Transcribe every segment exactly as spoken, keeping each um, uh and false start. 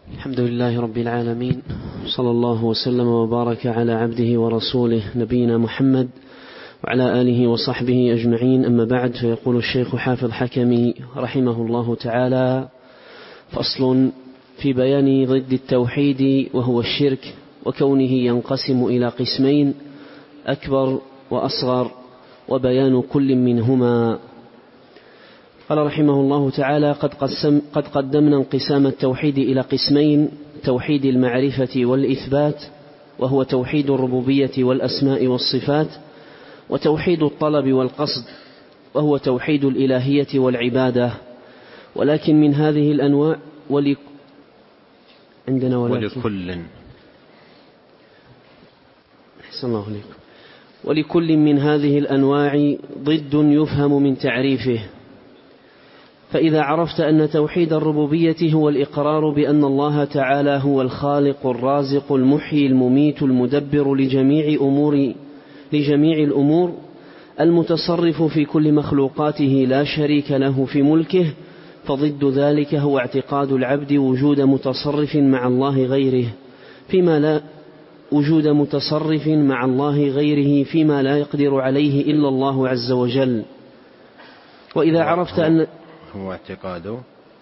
الحمد لله رب العالمين، صلى الله وسلم وبارك على عبده ورسوله نبينا محمد وعلى آله وصحبه أجمعين. أما بعد، فيقول الشيخ حافظ حكمي رحمه الله تعالى: فصل في بيان ضد التوحيد وهو الشرك، وكونه ينقسم إلى قسمين: أكبر وأصغر، وبيان كل منهما. قال رحمه الله تعالى: قد, قسم قد قدمنا انقسام التوحيد إلى قسمين: توحيد المعرفة والإثبات، وهو توحيد الربوبية والأسماء والصفات، وتوحيد الطلب والقصد، وهو توحيد الإلهية والعبادة. ولكن من هذه الأنواع ولي عندنا ولكن ولكل أحسن الله عليكم ولكل من هذه الأنواع ضد يفهم من تعريفه. فإذا عرفت أن توحيد الربوبية هو الإقرار بأن الله تعالى هو الخالق الرازق المحيي المميت المدبر لجميع أمور لجميع الأمور المتصرف في كل مخلوقاته لا شريك له في ملكه، فضد ذلك هو اعتقاد العبد وجود متصرف مع الله غيره فيما لا وجود متصرف مع الله غيره فيما لا يقدر عليه إلا الله عز وجل. وإذا عرفت أن هو اعتقاده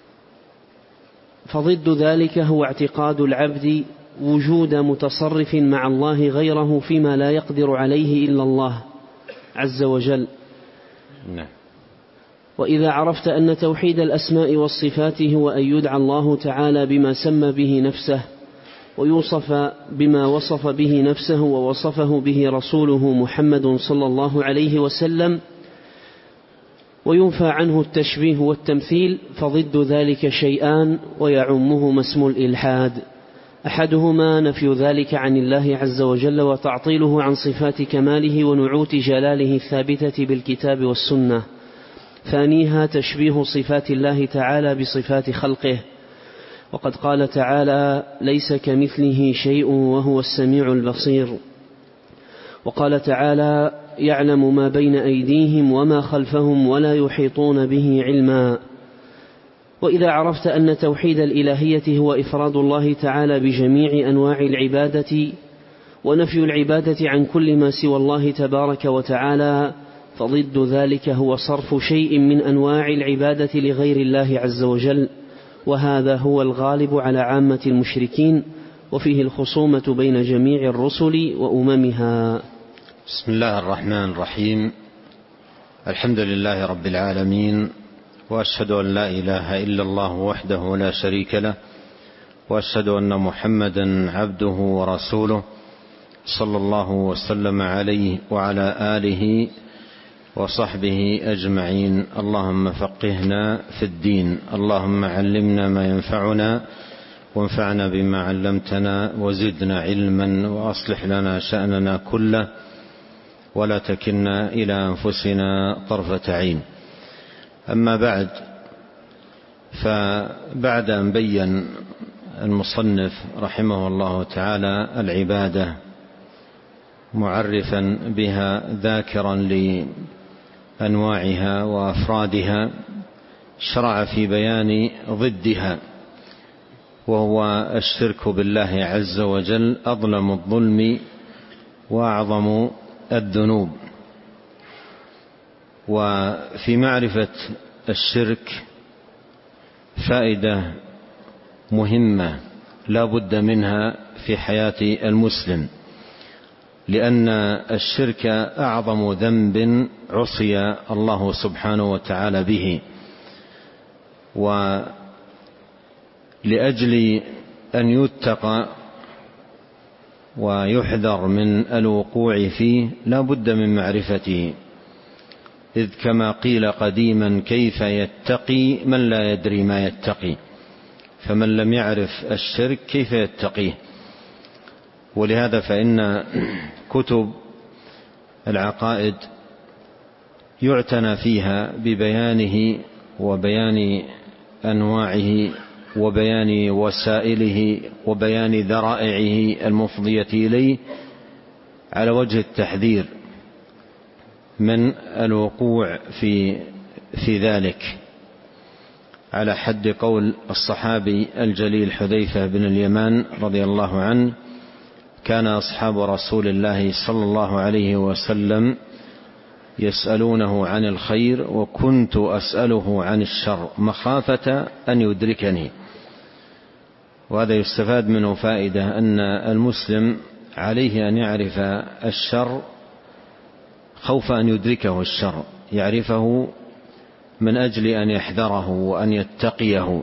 فضد ذلك هو اعتقاد العبد وجود متصرف مع الله غيره فيما لا يقدر عليه إلا الله عز وجل. نعم. وإذا عرفت أن توحيد الأسماء والصفات هو أن يدعى الله تعالى بما سمى به نفسه، ويوصف بما وصف به نفسه ووصفه به رسوله محمد صلى الله عليه وسلم، وينفى عنه التشبيه والتمثيل، فضد ذلك شيئان ويعمهما اسم الإلحاد: أحدهما نفي ذلك عن الله عز وجل وتعطيله عن صفات كماله ونعوت جلاله الثابتة بالكتاب والسنة، ثانيها تشبيه صفات الله تعالى بصفات خلقه، وقد قال تعالى: ليس كمثله شيء وهو السميع البصير. وقال تعالى: يعلم ما بين أيديهم وما خلفهم ولا يحيطون به علما. وإذا عرفت أن توحيد الإلهية هو إفراد الله تعالى بجميع أنواع العبادة ونفي العبادة عن كل ما سوى الله تبارك وتعالى، فضد ذلك هو صرف شيء من أنواع العبادة لغير الله عز وجل، وهذا هو الغالب على عامة المشركين، وفيه الخصومة بين جميع الرسل وأممها. بسم الله الرحمن الرحيم. الحمد لله رب العالمين، وأشهد أن لا إله إلا الله وحده لا شريك له، وأشهد أن محمدا عبده ورسوله صلى الله وسلم عليه وعلى آله وصحبه أجمعين. اللهم فقهنا في الدين، اللهم علمنا ما ينفعنا وانفعنا بما علمتنا وزدنا علما، وأصلح لنا شأننا كله ولا تكلنا إلى أنفسنا طرفة عين. أما بعد، فبعد أن بين المصنف رحمه الله تعالى العبادة معرفا بها ذاكرا لأنواعها وأفرادها، شرع في بيان ضدها، وهو الشرك بالله عز وجل، أظلم الظلم وأعظم الذنوب. وفي معرفة الشرك فائدة مهمة لا بد منها في حياة المسلم، لأن الشرك أعظم ذنب عصي الله سبحانه وتعالى به، ولأجل أن يتقى ويحذر من الوقوع فيه لا بد من معرفته، إذ كما قيل قديما: كيف يتقي من لا يدري ما يتقي؟ فمن لم يعرف الشرك كيف يتقيه؟ ولهذا فإن كتب العقائد يعتنى فيها ببيانه وبيان أنواعه وبيان وسائله وبيان ذرائعه المفضية إليه، على وجه التحذير من الوقوع في في ذلك. على حد قول الصحابي الجليل حذيفة بن اليمان رضي الله عنه: كان أصحاب رسول الله صلى الله عليه وسلم يسألونه عن الخير وكنت أسأله عن الشر مخافة أن يدركني. وهذا يستفاد منه فائدة أن المسلم عليه أن يعرف الشر خوف أن يدركه الشر، يعرفه من أجل أن يحذره وأن يتقيه.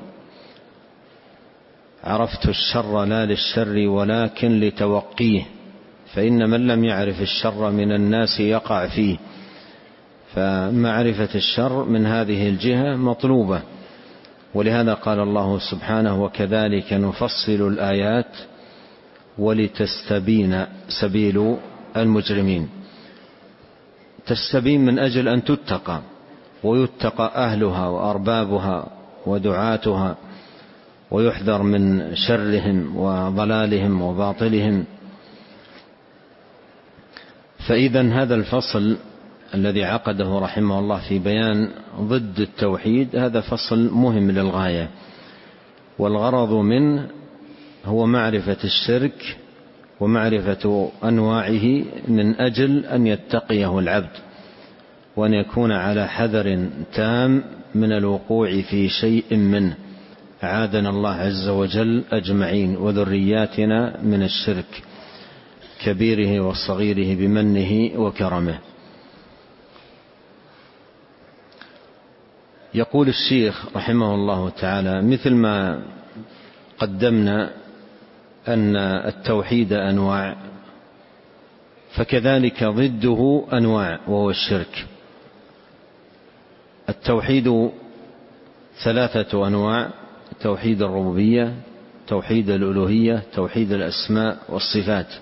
عرفت الشر لا للشر ولكن لتوقيه، فإن من لم يعرف الشر من الناس يقع فيه. فمعرفة الشر من هذه الجهة مطلوبة. ولهذا قال الله سبحانه: وكذلك نفصل الآيات ولتستبين سبيل المجرمين. تستبين من أجل أن تتقى ويتقى أهلها وأربابها ودعاتها، ويحذر من شرهم وضلالهم وباطلهم. فإذن هذا الفصل الذي عقده رحمه الله في بيان ضد التوحيد هذا فصل مهم للغاية، والغرض منه هو معرفة الشرك ومعرفة أنواعه من أجل أن يتقيه العبد، وأن يكون على حذر تام من الوقوع في شيء منه. أعاذنا الله عز وجل أجمعين وذرياتنا من الشرك كبيره وصغيره بمنه وكرمه. يقول الشيخ رحمه الله تعالى: مثل ما قدمنا أن التوحيد أنواع، فكذلك ضده أنواع وهو الشرك. التوحيد ثلاثة أنواع: توحيد الربوبية، توحيد الألوهية، توحيد الأسماء والصفات.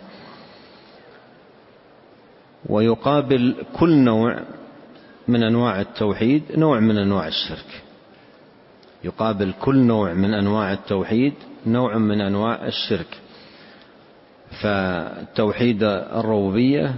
ويقابل كل نوع من أنواع التوحيد نوع من أنواع الشرك. يقابل كل نوع من أنواع التوحيد نوع من أنواع الشرك. فتوحيد الربوبية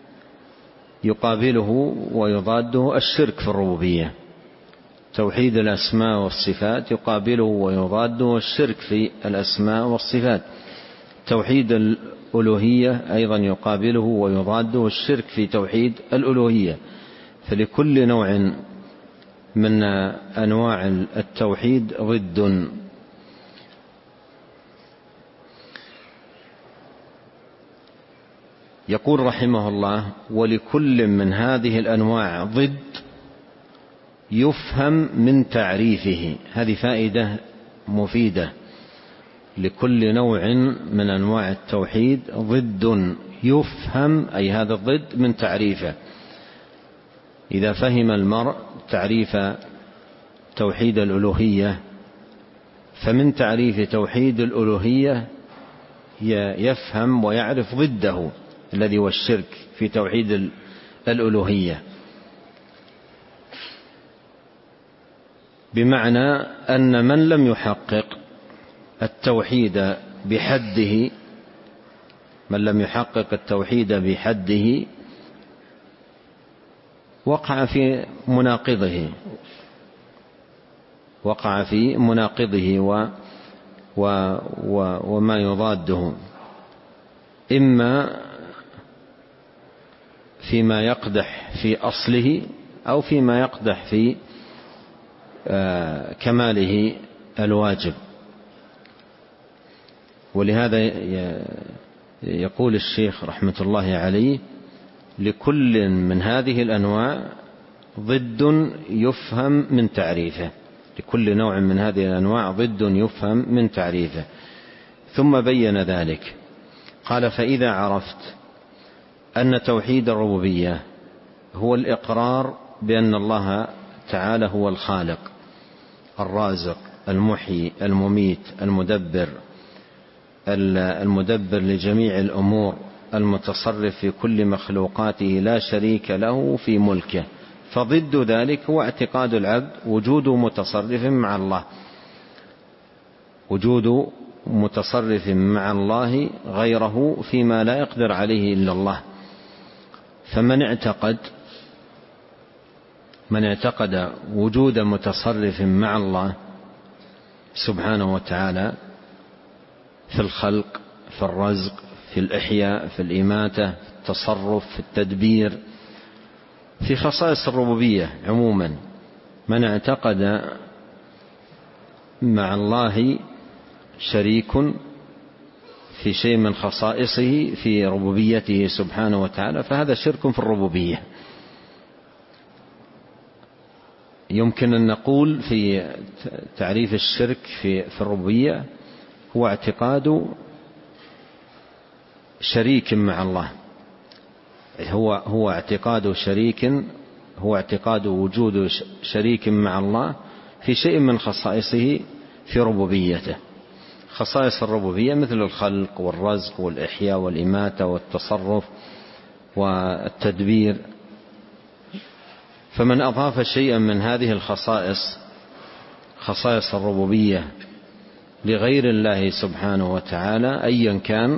يقابله ويضاده الشرك في الربوبية. توحيد الأسماء والصفات يقابله ويضاده الشرك في الأسماء والصفات. توحيد الألوهية أيضا يقابله ويضاده الشرك في توحيد الألوهية. فلكل نوع من أنواع التوحيد ضد. يقول رحمه الله: ولكل من هذه الأنواع ضد يفهم من تعريفه. هذه فائدة مفيدة. لكل نوع من أنواع التوحيد ضد يفهم، أي هذا الضد، من تعريفه. إذا فهم المرء تعريف توحيد الألوهية فمن تعريف توحيد الألوهية يفهم ويعرف ضده الذي هو الشرك في توحيد الألوهية. بمعنى أن من لم يحقق التوحيد بحده من لم يحقق التوحيد بحده وقع في مناقضه وقع في مناقضه و و و وما يضاده، إما فيما يقدح في أصله أو فيما يقدح في كماله الواجب. ولهذا يقول الشيخ رحمة الله عليه: لكل من هذه الأنواع ضد يفهم من تعريفه. لكل نوع من هذه الأنواع ضد يفهم من تعريفه. ثم بين ذلك قال: فإذا عرفت أن توحيد الربوبية هو الإقرار بأن الله تعالى هو الخالق الرازق المحيي المميت المدبر المدبر لجميع الأمور المتصرف في كل مخلوقاته لا شريك له في ملكه، فضد ذلك هو اعتقاد العبد وجود متصرف مع الله وجود متصرف مع الله غيره فيما لا يقدر عليه إلا الله. فمن اعتقد من اعتقد وجود متصرف مع الله سبحانه وتعالى في الخلق، في الرزق، في الإحياء، في الإماتة، في التصرف، في التدبير، في خصائص الربوبية عموما. من اعتقد مع الله شريك في شيء من خصائصه في ربوبيته سبحانه وتعالى فهذا شرك في الربوبية. يمكن أن نقول في تعريف الشرك في الربوبية هو اعتقاد شريك مع الله، هو هو اعتقاد شريك هو اعتقاد وجود شريك مع الله في شيء من خصائصه في ربوبيته. خصائص الربوبية مثل الخلق والرزق والإحياء والإماتة والتصرف والتدبير. فمن أضاف شيئا من هذه الخصائص خصائص الربوبية لغير الله سبحانه وتعالى أيا كان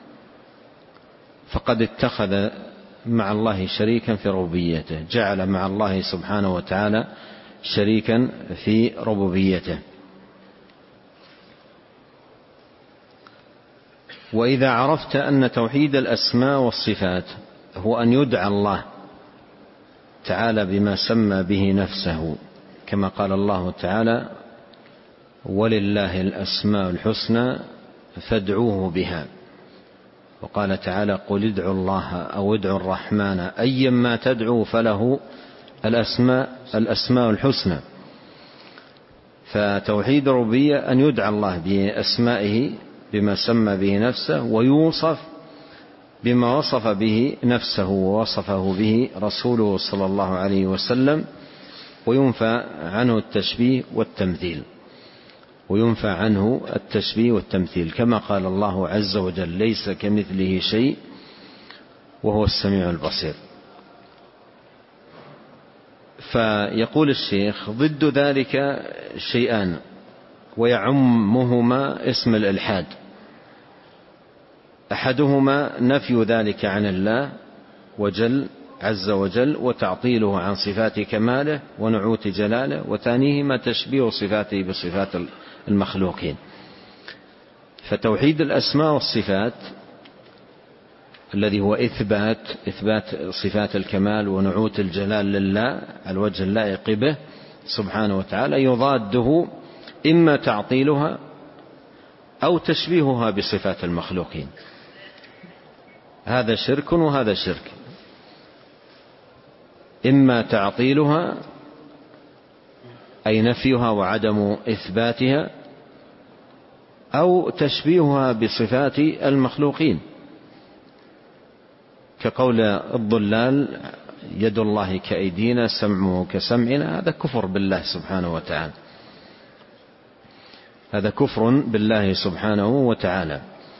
فقد اتخذ مع الله شريكا في ربوبيته، جعل مع الله سبحانه وتعالى شريكا في ربوبيته. وإذا عرفت أن توحيد الأسماء والصفات هو أن يدعى الله تعالى بما سمى به نفسه، كما قال الله تعالى: ولله الأسماء الحسنى فادعوه بها. وقال تعالى: قل ادعوا الله أو ادعوا الرحمن أيما تدعوا فله الأسماء الأسماء الحسنى. فتوحيد الربوبية أن يدعى الله بأسمائه بما سمى به نفسه، ويوصف بما وصف به نفسه ووصفه به رسوله صلى الله عليه وسلم، وينفى عنه التشبيه والتمثيل وينفى عنه التشبيه والتمثيل كما قال الله عز وجل: ليس كمثله شيء وهو السميع البصير. فيقول الشيخ: ضد ذلك شيئان ويعمهما اسم الإلحاد. أحدهما نفي ذلك عن الله وجل عز وجل وتعطيله عن صفات كماله ونعوت جلاله، وثانيهما تشبيه صفاته بصفات المخلوقين. فتوحيد الأسماء والصفات الذي هو إثبات إثبات صفات الكمال ونعوت الجلال لله على الوجه اللائق به سبحانه وتعالى، يضاده إما تعطيلها أو تشبيهها بصفات المخلوقين. هذا شرك وهذا شرك. إما تعطيلها أي نفيها وعدم إثباتها، أو تشبيهها بصفات المخلوقين، كقول الضلال: يد الله كأيدينا سمعه كسمعنا. هذا كفر بالله سبحانه وتعالى، هذا كفر بالله سبحانه وتعالى.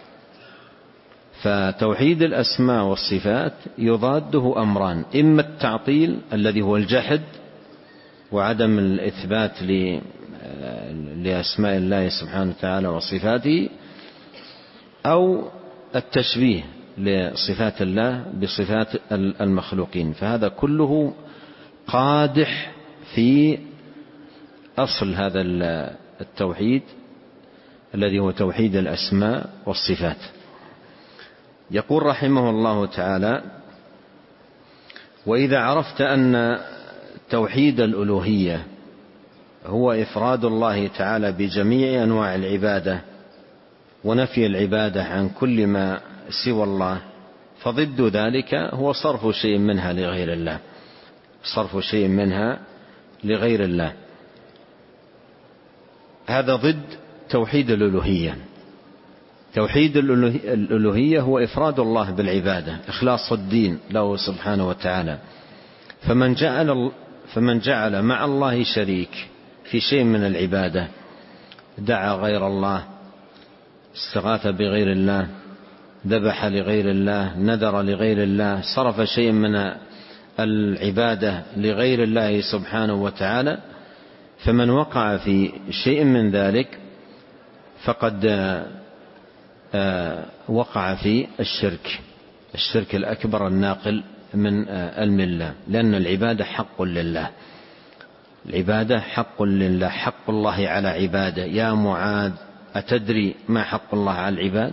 فتوحيد الأسماء والصفات يضاده أمران: إما التعطيل الذي هو الجحد وعدم الإثبات لأسماء الله سبحانه وتعالى وصفاته، أو التشبيه لصفات الله بصفات المخلوقين. فهذا كله قادح في أصل هذا التوحيد الذي هو توحيد الأسماء والصفات. يقول رحمه الله تعالى: وإذا عرفت أن توحيد الألوهية هو إفراد الله تعالى بجميع أنواع العبادة ونفي العبادة عن كل ما سوى الله، فضد ذلك هو صرف شيء منها لغير الله صرف شيء منها لغير الله. هذا ضد توحيد الألوهية. توحيد الألوهية هو إفراد الله بالعبادة، إخلاص الدين له سبحانه وتعالى. فمن جعل فمن جعل مع الله شريك في شيء من العبادة، دعا غير الله، استغاث بغير الله، ذبح لغير الله، نذر لغير الله، صرف شيء من العبادة لغير الله سبحانه وتعالى، فمن وقع في شيء من ذلك فقد وقع في الشرك الشرك الأكبر الناقل من الملة، لأن العبادة حق لله. العبادة حق لله، حق الله على عباده. يا معاذ أتدري ما حق الله على العباد؟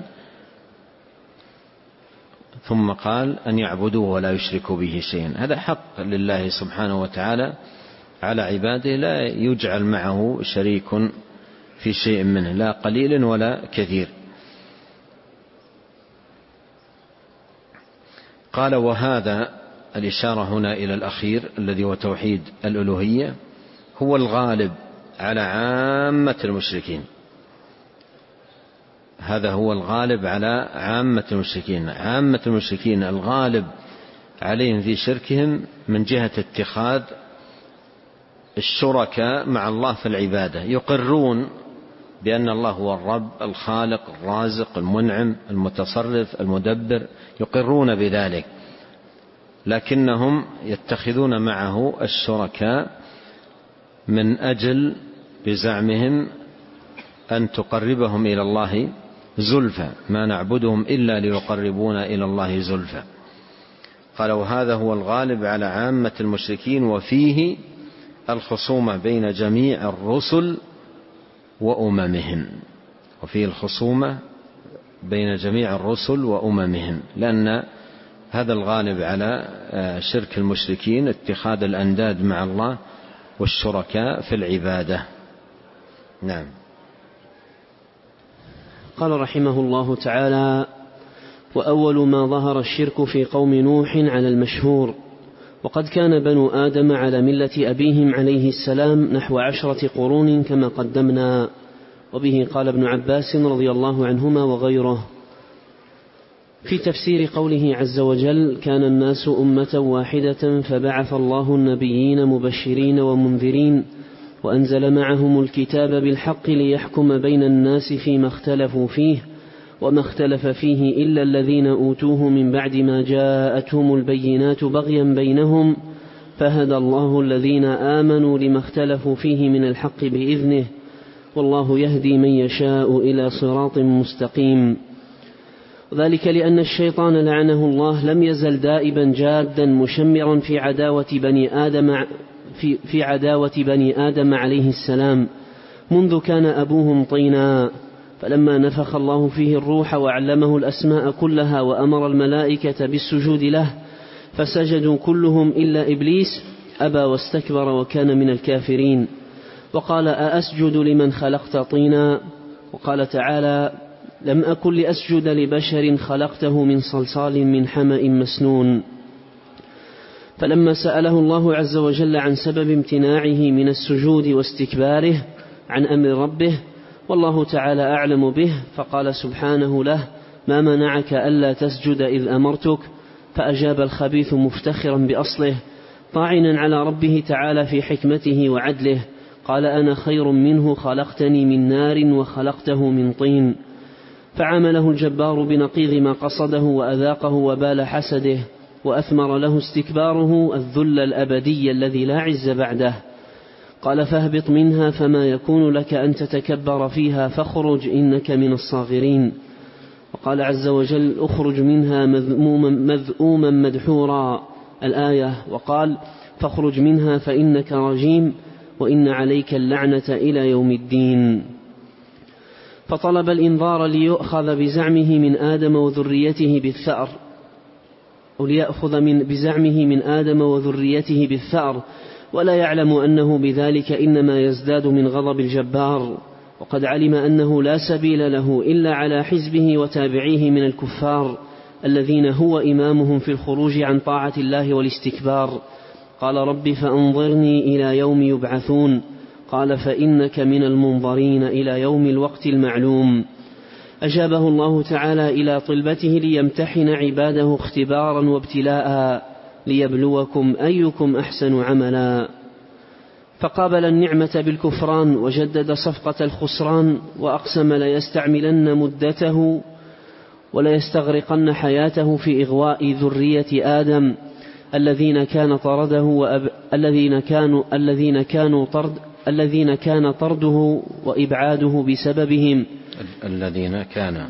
ثم قال أن يعبدوه ولا يشركوا به شيئا. هذا حق لله سبحانه وتعالى على عباده، لا يجعل معه شريك في شيء منه، لا قليل ولا كثير. قال وهذا الإشارة هنا إلى الأخير الذي هو توحيد الألوهية هو الغالب على عامة المشركين. هذا هو الغالب على عامة المشركين. عامة المشركين الغالب عليهم في شركهم من جهة اتخاذ الشركاء مع الله في العبادة. يقرون بأن الله هو الرب الخالق الرازق المنعم المتصرف المدبر، يقرون بذلك، لكنهم يتخذون معه الشركاء من أجل بزعمهم أن تقربهم إلى الله زلفى، ما نعبدهم إلا ليقربونا إلى الله زلفى. قال وهذا هو الغالب على عامة المشركين، وفيه الخصومة بين جميع الرسل وأممهم. وفيه الخصومة بين جميع الرسل وأممهم، لأن هذا الغالب على شرك المشركين اتخاذ الأنداد مع الله والشركاء في العبادة. نعم. قال رحمه الله تعالى: وأول ما ظهر الشرك في قوم نوح على المشهور، وقد كان بنو آدم على ملة أبيهم عليه السلام نحو عشرة قرون كما قدمنا. وبه قال ابن عباس رضي الله عنهما وغيره في تفسير قوله عز وجل: كان الناس أمة واحدة فبعث الله النبيين مبشرين ومنذرين وأنزل معهم الكتاب بالحق ليحكم بين الناس فيما اختلفوا فيه وما اختلف فيه إلا الذين أوتوه من بعد ما جاءتهم البينات بغيا بينهم فهدى الله الذين آمنوا لما اختلفوا فيه من الحق بإذنه والله يهدي من يشاء إلى صراط مستقيم. وذلك لأن الشيطان لعنه الله لم يزل دائبا جادا مشمرا في عداوة بني آدم في, في عداوة بني آدم عليه السلام منذ كان أبوهم طينا، فلما نفخ الله فيه الروح وعلمه الأسماء كلها وأمر الملائكة بالسجود له فسجدوا كلهم إلا إبليس أبى واستكبر وكان من الكافرين. وقال: أأسجد لمن خلقت طينا؟ وقال تعالى: لم أكن لأسجد لبشر خلقته من صلصال من حمأ مسنون. فلما سأله الله عز وجل عن سبب امتناعه من السجود واستكباره عن أمر ربه والله تعالى أعلم به، فقال سبحانه له: ما منعك ألا تسجد إذ أمرتك؟ فأجاب الخبيث مفتخرا بأصله طاعنا على ربه تعالى في حكمته وعدله، قال: أنا خير منه خلقتني من نار وخلقته من طين. فعامله الجبار بنقيض ما قصده وأذاقه وبال حسده، وأثمر له استكباره الذل الأبدي الذي لا عز بعده. قال: فاهبط منها فما يكون لك أن تتكبر فيها فاخرج إنك من الصاغرين. وقال عز وجل: اخرج منها مذموما مذءوما مدحورا الآية. وقال: فاخرج منها فإنك رجيم وإن عليك اللعنة إلى يوم الدين. فطلب الإنذار ليؤخذ بزعمه من آدم وذريته بالثأر وليأخذ من بزعمه من آدم وذريته بالثأر ولا يعلم أنه بذلك إنما يزداد من غضب الجبار، وقد علم أنه لا سبيل له إلا على حزبه وتابعيه من الكفار الذين هو إمامهم في الخروج عن طاعة الله والاستكبار. قال: رب فأنظرني إلى يوم يبعثون. قال: فإنك من المنظرين إلى يوم الوقت المعلوم. أجابه الله تعالى إلى طلبته ليمتحن عباده اختبارا وابتلاء ليبلوكم أيكم أحسن عملا. فقابل النعمة بالكفران وجدد صفقة الخسران، وأقسم ليستعملن مدته وليستغرقن حياته في إغواء ذرية آدم الذين كان طرده وأب... الذين كانوا الذين كانوا طرد الذين كان طرده وإبعاده بسببهم الذين كان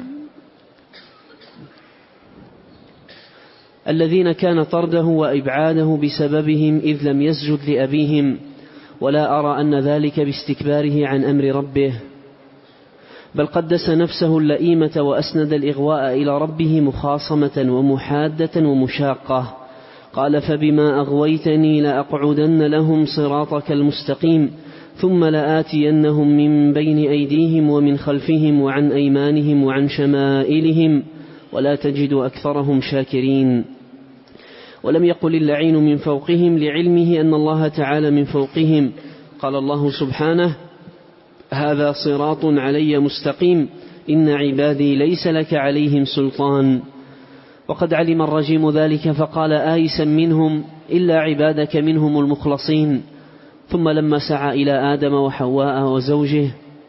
الذين كان طرده وإبعاده بسببهم إذ لم يسجد لأبيهم، ولا أرى أن ذلك باستكباره عن أمر ربه، بل قدس نفسه اللئيمة وأسند الإغواء إلى ربه مخاصمة ومحادة ومشاقة. قال: فبما أغويتني لأقعدن لهم صراطك المستقيم ثم لآتينهم من بين أيديهم ومن خلفهم وعن أيمانهم وعن شمائلهم ولا تجد أكثرهم شاكرين. ولم يقل اللعين من فوقهم لعلمه أن الله تعالى من فوقهم. قال الله سبحانه: هذا صراط علي مستقيم إن عبادي ليس لك عليهم سلطان. وقد علم الرجيم ذلك فقال آيسا منهم إلا عبادك منهم المخلصين. ثم لما سعى إلى آدم وحواء وزوجه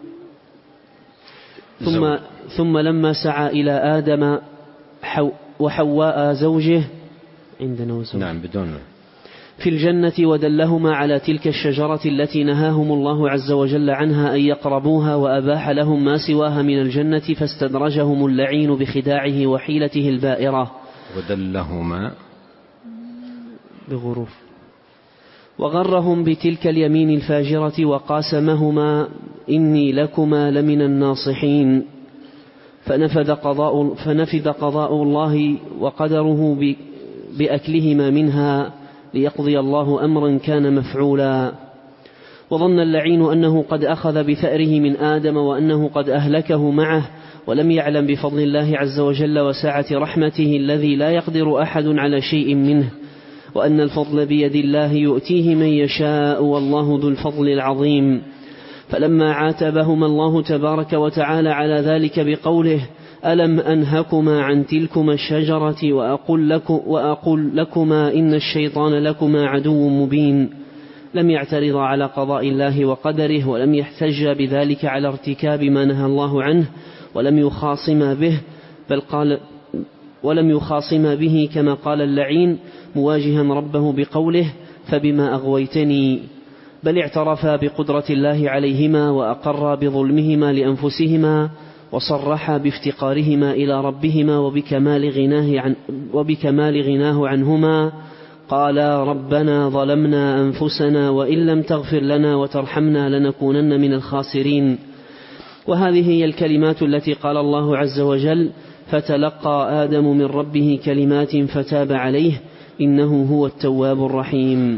ثم, ثم لما سعى إلى آدم وحواء زوجه عندنا وزوجه نعم بدون في الجنة ودلهما على تلك الشجرة التي نهاهم الله عز وجل عنها أن يقربوها وأباح لهم ما سواها من الجنة، فاستدرجهم اللعين بخداعه وحيلته البائرة. ودلهما بغروف وغرهم بتلك اليمين الفاجرة وقاسمهما إني لكما لمن الناصحين، فنفذ قضاء, فنفذ قضاء الله وقدره بأكلهما منها ليقضي الله أمرا كان مفعولا. وظن اللعين أنه قد أخذ بثأره من آدم وأنه قد أهلكه معه، ولم يعلم بفضل الله عز وجل وسعة رحمته الذي لا يقدر أحد على شيء منه، وأن الفضل بيد الله يؤتيه من يشاء والله ذو الفضل العظيم. فلما عاتبهما الله تبارك وتعالى على ذلك بقوله: ألم أنهكما عن تلكما الشجرة وأقول, لكم وأقول لكما إن الشيطان لكما عدو مبين، لم يعترض على قضاء الله وقدره، ولم يحتج بذلك على ارتكاب ما نهى الله عنه، ولم يخاصم به بل قال ولم يخاصم به كما قال اللعين مواجها ربه بقوله: فبما أغويتني، بل اعترفا بقدرة الله عليهما وأقر بظلمهما لأنفسهما، وصرحا بافتقارهما إلى ربهما وبكمال غناه, عن وبكمال غناه عنهما. قالا: ربنا ظلمنا أنفسنا وإن لم تغفر لنا وترحمنا لنكونن من الخاسرين. وهذه هي الكلمات التي قال الله عز وجل: فتلقى آدم من ربه كلمات فتاب عليه إنه هو التواب الرحيم.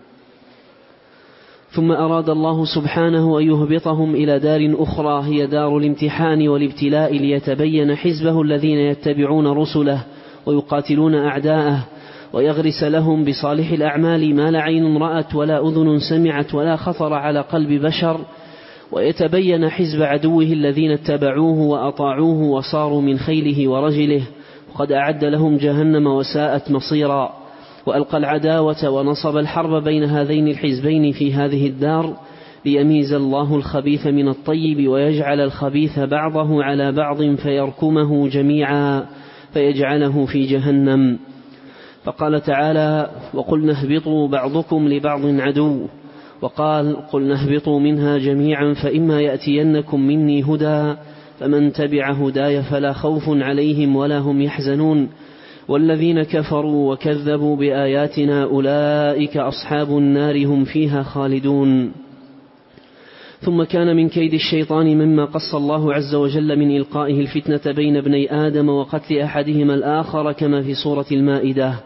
ثم أراد الله سبحانه أن يهبطهم إلى دار أخرى هي دار الامتحان والابتلاء، ليتبين حزبه الذين يتبعون رسله ويقاتلون أعداءه، ويغرس لهم بصالح الأعمال ما لا عين رأت ولا أذن سمعت ولا خطر على قلب بشر، ويتبين حزب عدوه الذين اتبعوه وأطاعوه وصاروا من خيله ورجله، وقد أعد لهم جهنم وساءت مصيرا. وألقى العداوة ونصب الحرب بين هذين الحزبين في هذه الدار، ليميز الله الخبيث من الطيب ويجعل الخبيث بعضه على بعض فيركمه جميعا فيجعله في جهنم. فقال تعالى: وقلنا اهبطوا بعضكم لبعض عدو، وقال: قلنا اهبطوا منها جميعا فإما يأتينكم مني هدى فمن تبع هداي فلا خوف عليهم ولا هم يحزنون، والذين كفروا وكذبوا بآياتنا أولئك أصحاب النار هم فيها خالدون. ثم كان من كيد الشيطان مما قص الله عز وجل من إلقائه الفتنة بين ابني آدم وقتل أحدهما الآخر كما في سورة المائدة.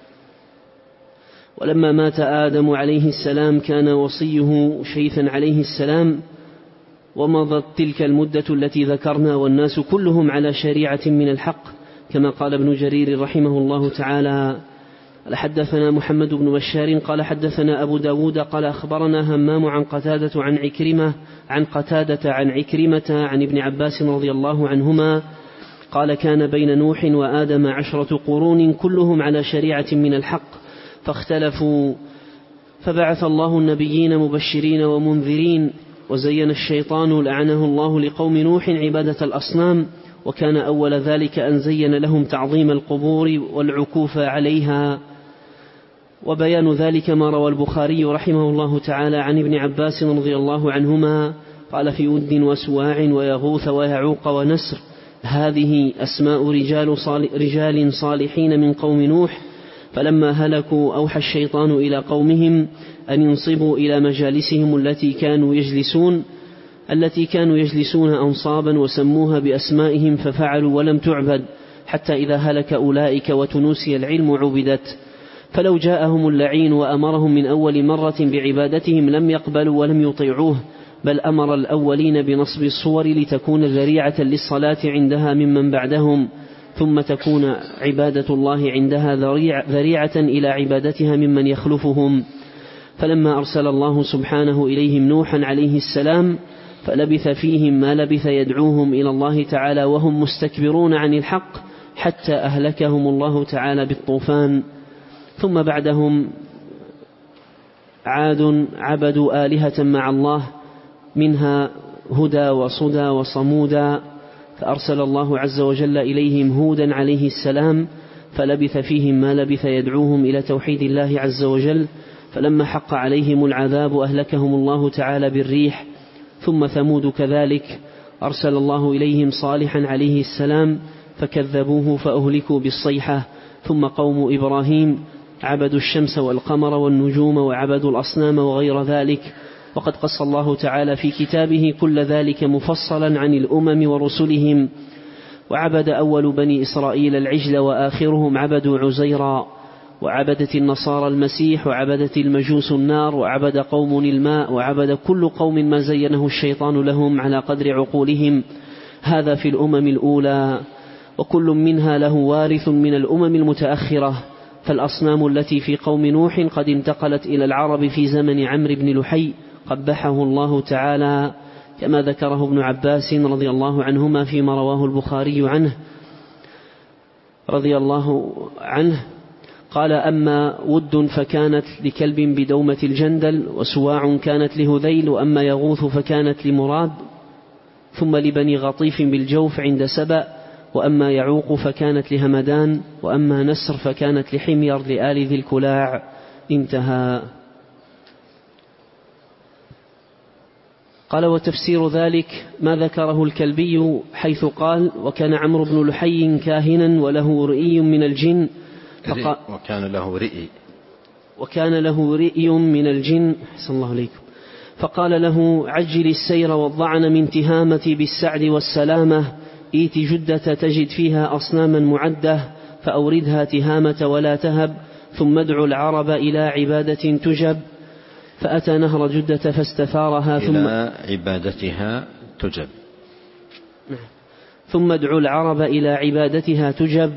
ولما مات آدم عليه السلام كان وصيه شيثا عليه السلام، ومضت تلك المدة التي ذكرنا والناس كلهم على شريعة من الحق، كما قال ابن جرير رحمه الله تعالى: حدثنا محمد بن بشار قال حدثنا أبو داود قال أخبرنا همام عن قتادة عن عكرمة عن قتادة عن عكرمة عن ابن عباس رضي الله عنهما قال: كان بين نوح وآدم عشرة قرون كلهم على شريعة من الحق، فاختلفوا، فبعث الله النبيين مبشرين ومنذرين، وزين الشيطان لعنه الله لقوم نوح عبادة الأصنام، وكان أول ذلك أن زين لهم تعظيم القبور والعكوف عليها. وبيان ذلك ما روى البخاري رحمه الله تعالى عن ابن عباس رضي الله عنهما قال: في ود وسواع ويغوث ويعوق ونسر، هذه أسماء رجال, صالح رجال صالحين من قوم نوح، فلما هلكوا أوحى الشيطان إلى قومهم أن ينصبوا إلى مجالسهم التي كانوا يجلسون التي كانوا يجلسون أنصابا وسموها بأسمائهم ففعلوا ولم تعبد، حتى إذا هلك أولئك وتنوسي العلم عبدت. فلو جاءهم اللعين وأمرهم من أول مرة بعبادتهم لم يقبلوا ولم يطيعوه، بل أمر الأولين بنصب الصور لتكون ذريعة للصلاة عندها ممن بعدهم، ثم تكون عبادة الله عندها ذريعة إلى عبادتها ممن يخلفهم. فلما أرسل الله سبحانه إليهم نوحا عليه السلام فلبث فيهم ما لبث يدعوهم إلى الله تعالى وهم مستكبرون عن الحق، حتى أهلكهم الله تعالى بالطوفان. ثم بعدهم عاد عبدوا آلهة مع الله، منها هدى وصدى وصمودا، فأرسل الله عز وجل إليهم هودا عليه السلام فلبث فيهم ما لبث يدعوهم إلى توحيد الله عز وجل. فلما حق عليهم العذاب أهلكهم الله تعالى بالريح. ثم ثمود كذلك أرسل الله إليهم صالحا عليه السلام فكذبوه فأهلكوا بالصيحة. ثم قوم إبراهيم عبدوا الشمس والقمر والنجوم وعبدوا الأصنام وغير ذلك، وقد قص الله تعالى في كتابه كل ذلك مفصلا عن الأمم ورسلهم. وعبد أول بني إسرائيل العجل وآخرهم عبدوا عزيرا، وعبدت النصارى المسيح، وعبدت المجوس النار، وعبد قوم الماء، وعبد كل قوم ما زينه الشيطان لهم على قدر عقولهم. هذا في الأمم الأولى، وكل منها له وارث من الأمم المتأخرة. فالأصنام التي في قوم نوح قد انتقلت إلى العرب في زمن عمرو بن لحي قبحه الله تعالى، كما ذكره ابن عباس رضي الله عنهما فيما رواه البخاري عنه رضي الله عنه قال: أما ود فكانت لكلب بدومة الجندل، وسواع كانت لهذيل، وأما يغوث فكانت لمراد، ثم لبني غطيف بالجوف عند سبأ، وأما يعوق فكانت لهمدان، وأما نسر فكانت لحمير لآل ذي الكلاع. انتهى. قال: وتفسير ذلك ما ذكره الكلبي حيث قال: وكان عمرو بن لحي كاهنا وله رئي من الجن فقال وكان له رئي وكان له رئي من الجن أحسن الله عليكم فقال له: عجل السير والضعن من تهامة بالسعد والسلامة، إيت جدة تجد فيها أصناما معدة فأوردها تهامة ولا تهب، ثم ادعو العرب إلى عبادة تجب. فأتى نهر جدة فاستثارها ثم إلى عبادتها تجب ثم ادعو العرب إلى عبادتها تجب.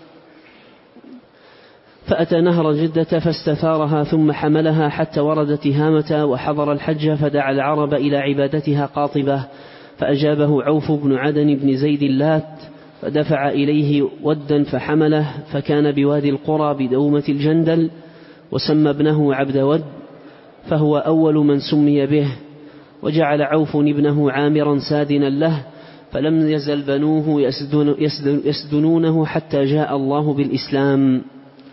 فأتى نهر جدة فاستثارها ثم حملها حتى ورد تهامة وحضر الحج، فدعا العرب إلى عبادتها قاطبة. فأجابه عوف بن عدن بن زيد اللات، فدفع إليه ودا فحمله، فكان بوادي القرى بدومة الجندل، وسمى ابنه عبد ود، فهو أول من سمي به. وجعل عوف ابنه عامرا سادنا له، فلم يزل بنوه يسدن يسدنونه حتى جاء الله بالإسلام.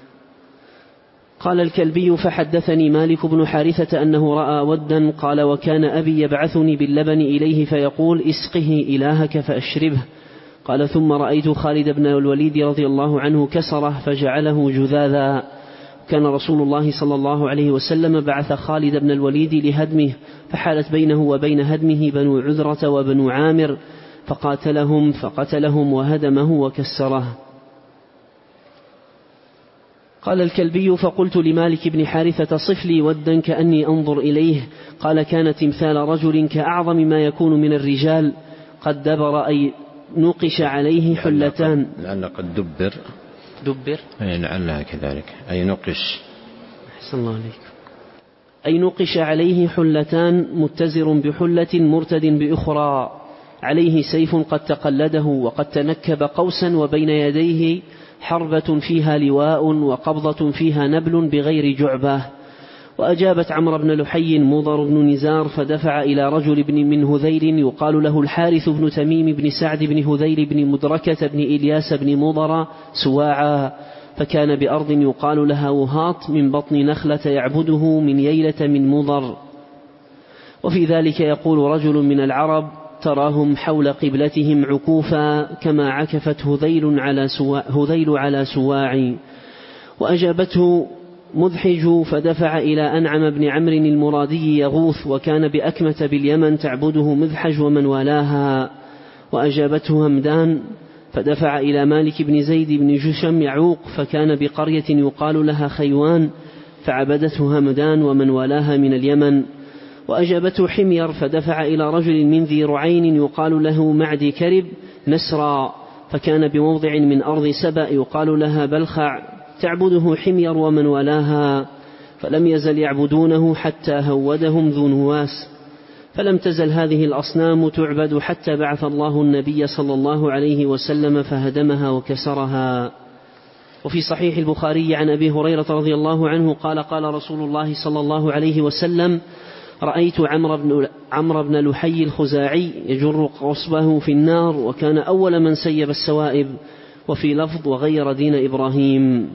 قال الكلبي: فحدثني مالك بن حارثة أنه رأى ودا، قال: وكان أبي يبعثني باللبن إليه فيقول: اسقه إلهك فأشربه. قال: ثم رأيت خالد بن الوليد رضي الله عنه كسره فجعله جذاذا. كان رسول الله صلى الله عليه وسلم بعث خالد بن الوليد لهدمه، فحالت بينه وبين هدمه بنو عذرة وبنو عامر، فقاتلهم فقتلهم وهدمه وكسره. قال الكلبي: فقلت لمالك بن حارثة: صف لي ودا كأني أنظر إليه. قال: كان تمثال رجل كأعظم ما يكون من الرجال، قد دبر أي نقش عليه حلتان. لأن قد دبر دبر أي لعلها كذلك أي نقش أحسن الله عليك أي نقش عليه حلتان، متزر بحلة مرتد بأخرى، عليه سيف قد تقلده، وقد تنكب قوسا، وبين يديه حربة فيها لواء، وقبضة فيها نبل بغير جعبة. وأجابت عمرو بن لحي مضر بن نزار، فدفع إلى رجل بن من هذيل يقال له الحارث بن تميم بن سعد بن هذيل بن مدركة بن إلياس بن مضر سواعا، فكان بأرض يقال لها وهاط من بطن نخلة يعبده من ييلة من مضر. وفي ذلك يقول رجل من العرب: تراهم حول قبلتهم عكوفا كما عكفت هذيل على سواع, هذيل على سواع. وأجابته مذحج فدفع إلى أنعم بن عمرو المرادي يغوث، وكان بأكمة باليمن تعبده مذحج ومن والاها. وأجابته همدان فدفع إلى مالك بن زيد بن جشم يعوق، فكان بقرية يقال لها خيوان، فعبدته همدان ومن والاها من اليمن. وأجابته حمير فدفع إلى رجل من ذي رعين يقال له معدي كرب نسرا، فكان بموضع من أرض سبأ يقال لها بلخع، تعبده حمير ومن والاها، فلم يزل يعبدونه حتى هودهم ذو نواس. فلم تزل هذه الأصنام تعبد حتى بعث الله النبي صلى الله عليه وسلم فهدمها وكسرها. وفي صحيح البخاري عن أبي هريرة رضي الله عنه قال قال رسول الله صلى الله عليه وسلم: رأيت عمرو بن, عمرو بن لحي الخزاعي يجر قصبه في النار، وكان أول من سيب السوائب. وفي لفظ: وغير دين إبراهيم.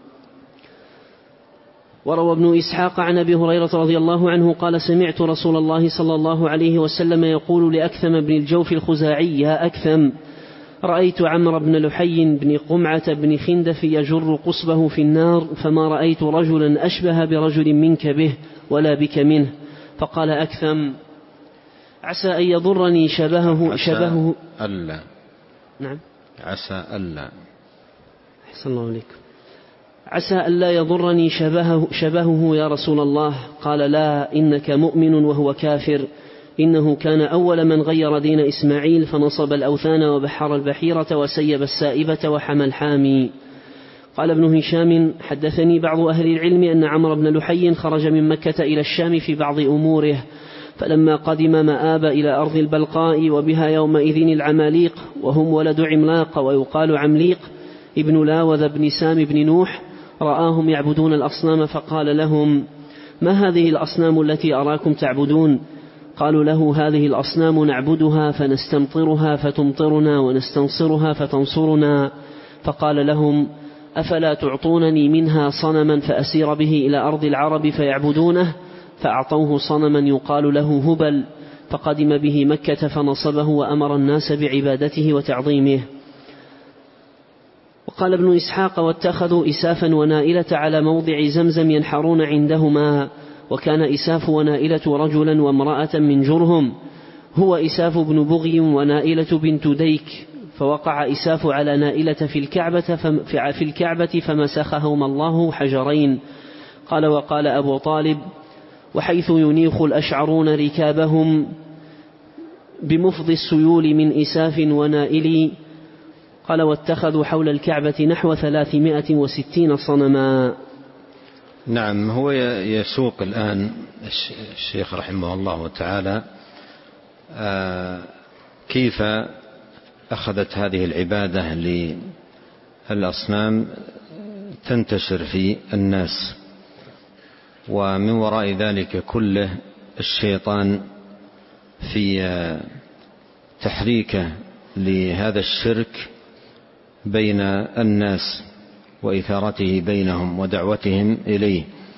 وروى ابن إسحاق عن أبي هريرة رضي الله عنه قال: سمعت رسول الله صلى الله عليه وسلم يقول لأكثم بن الجوف الخزاعي: يا أكثم، رأيت عمرو بن لحي بن قمعة بن خندف يجر قصبه في النار، فما رأيت رجلا أشبه برجل منك به ولا بك منه. فقال أكثم: عسى أن يضرني شبهه شبهه ألا نعم عسى ألا أحسن الله عليكم عسى ألا يضرني شبهه, شبهه يا رسول الله. قال: لا، إنك مؤمن وهو كافر، إنه كان أول من غير دين إسماعيل، فنصب الأوثان وبحر البحيرة وسيب السائبة وحمى الحامي. قال ابن هشام: حدثني بعض أهل العلم أن عمرو بن لحي خرج من مكة إلى الشام في بعض أموره، فلما قدم مآب إلى أرض البلقاء وبها يومئذ العماليق، وهم ولد عملاق ويقال عمليق ابن لاوذ بن سام بن نوح، رآهم يعبدون الأصنام فقال لهم: ما هذه الأصنام التي أراكم تعبدون؟ قالوا له: هذه الأصنام نعبدها فنستمطرها فتمطرنا، ونستنصرها فتنصرنا. فقال لهم: أفلا تعطونني منها صنما فأسير به إلى أرض العرب فيعبدونه؟ فأعطوه صنما يقال له هبل، فقدم به مكة فنصبه وأمر الناس بعبادته وتعظيمه. وقال ابن إسحاق: واتخذوا إسافا ونائلة على موضع زمزم ينحرون عندهما، وكان إساف ونائلة رجلا وامرأة من جرهم، هو إساف بن بغي ونائلة بنت ديك، فوقع إساف على نائلة في الكعبة, في الكعبة فمسخهما الله حجرين. قال: وقال أبو طالب: وحيث ينيخ الأشعرون ركابهم بمفض السيول من إساف ونائل. قال: واتخذوا حول الكعبة نحو ثلاثمائة وستين صنما. نعم. هو يسوق الآن الشيخ رحمه الله تعالى كيف أخذت هذه العبادة للأصنام تنتشر في الناس، ومن وراء ذلك كله الشيطان في تحريكه لهذا الشرك بين الناس وإثارته بينهم ودعوتهم إليه.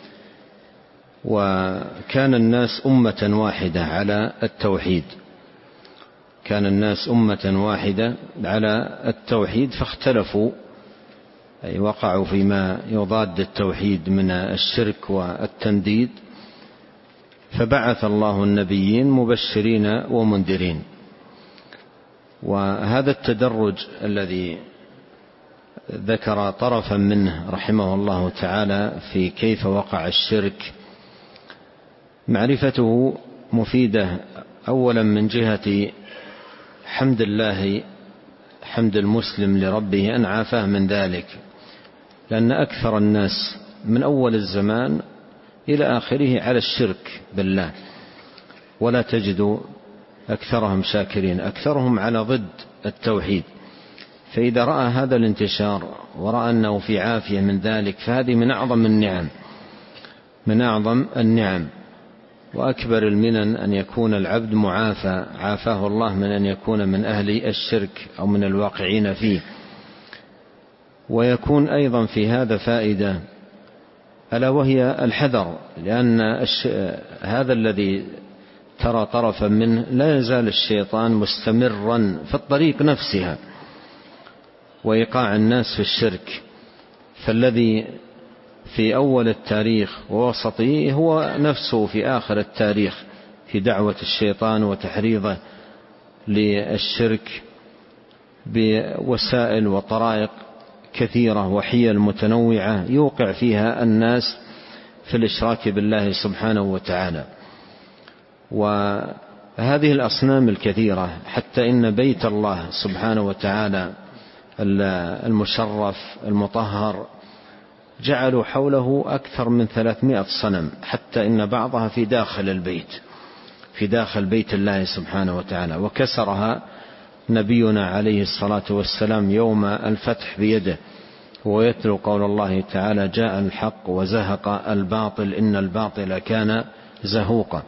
وكان الناس أمة واحدة على التوحيد كان الناس أمة واحدة على التوحيد فاختلفوا، أي وقعوا فيما يضاد التوحيد من الشرك والتنديد، فبعث الله النبيين مبشرين ومنذرين. وهذا التدرج الذي ذكر طرفا منه رحمه الله تعالى في كيف وقع الشرك، معرفته مفيدة أولا من جهة حمد الله، حمد المسلم لربه أن عافاه من ذلك، لأن أكثر الناس من أول الزمان إلى آخره على الشرك بالله، ولا تجد أكثرهم شاكرين، أكثرهم على ضد التوحيد. فإذا رأى هذا الانتشار ورأى أنه في عافية من ذلك، فهذه من أعظم النعم من أعظم النعم وأكبر المنن أن يكون العبد معافى، عافاه الله من أن يكون من أهل الشرك أو من الواقعين فيه. ويكون أيضا في هذا فائدة، ألا وهي الحذر، لأن هذا الذي ترى طرفا منه لا يزال الشيطان مستمرا في الطريق نفسها وإيقاع الناس في الشرك. فالذي في أول التاريخ ووسطه هو نفسه في آخر التاريخ في دعوة الشيطان وتحريضه للشرك بوسائل وطرائق كثيرة وحيل متنوعة يوقع فيها الناس في الإشراك بالله سبحانه وتعالى. وهذه الأصنام الكثيرة حتى إن بيت الله سبحانه وتعالى المشرف المطهر جعلوا حوله أكثر من ثلاثمائة صنم، حتى إن بعضها في داخل البيت في داخل بيت الله سبحانه وتعالى، وكسرها نبينا عليه الصلاة والسلام يوم الفتح بيده ويتلو قول الله تعالى: جاء الحق وزهق الباطل إن الباطل كان زهوقا.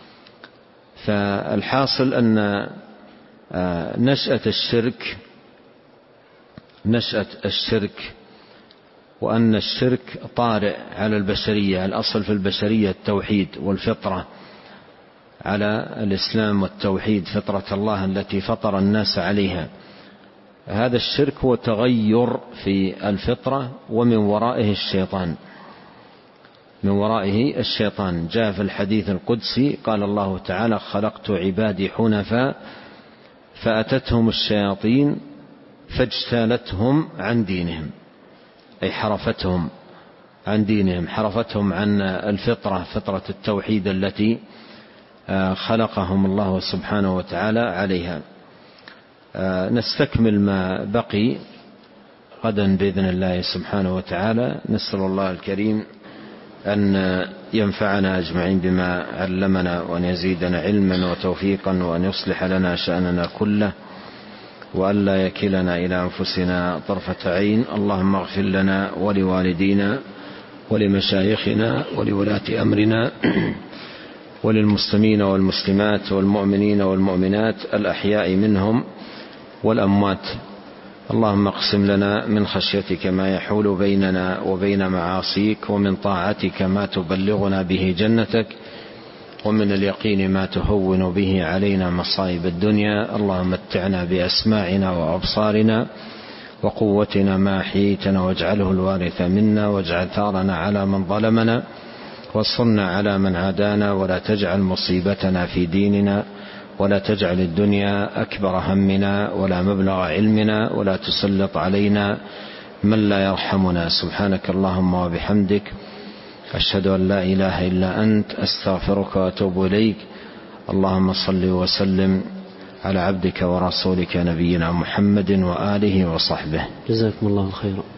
فالحاصل أن نشأة الشرك نشأة الشرك وأن الشرك طارئ على البشرية، الأصل في البشرية التوحيد والفطرة على الإسلام والتوحيد، فطرة الله التي فطر الناس عليها. هذا الشرك هو تغير في الفطرة، ومن ورائه الشيطان من ورائه الشيطان جاء في الحديث القدسي قال الله تعالى: خلقت عبادي حنفاء فأتتهم الشياطين فاجتالتهم عن دينهم، أي حرفتهم عن دينهم، حرفتهم عن الفطرة، فطرة التوحيد التي خلقهم الله سبحانه وتعالى عليها. نستكمل ما بقي غدا بإذن الله سبحانه وتعالى. نسأل الله الكريم أن ينفعنا أجمعين بما علمنا، وأن يزيدنا علما وتوفيقا، وأن يصلح لنا شأننا كله، وأن لا يكلنا إلى أنفسنا طرفة عين. اللهم اغفر لنا ولوالدينا ولمشايخنا ولولاة أمرنا وللمسلمين والمسلمات والمؤمنين والمؤمنات الأحياء منهم والأموات. اللهم اقسم لنا من خشيتك ما يحول بيننا وبين معاصيك، ومن طاعتك ما تبلغنا به جنتك، ومن اليقين ما تهون به علينا مصائب الدنيا. اللهم متعنا بأسماعنا وأبصارنا وقوتنا ما أحييتنا، واجعله الوارث منا، واجعل ثارنا على من ظلمنا، وانصرنا على من عادانا، ولا تجعل مصيبتنا في ديننا، ولا تجعل الدنيا أكبر همنا ولا مبلغ علمنا، ولا تسلط علينا من لا يرحمنا. سبحانك اللهم وبحمدك، أشهد أن لا إله إلا أنت، أستغفرك وأتوب إليك. اللهم صل وسلم على عبدك ورسولك نبينا محمد وآله وصحبه. جزاكم الله خيرا.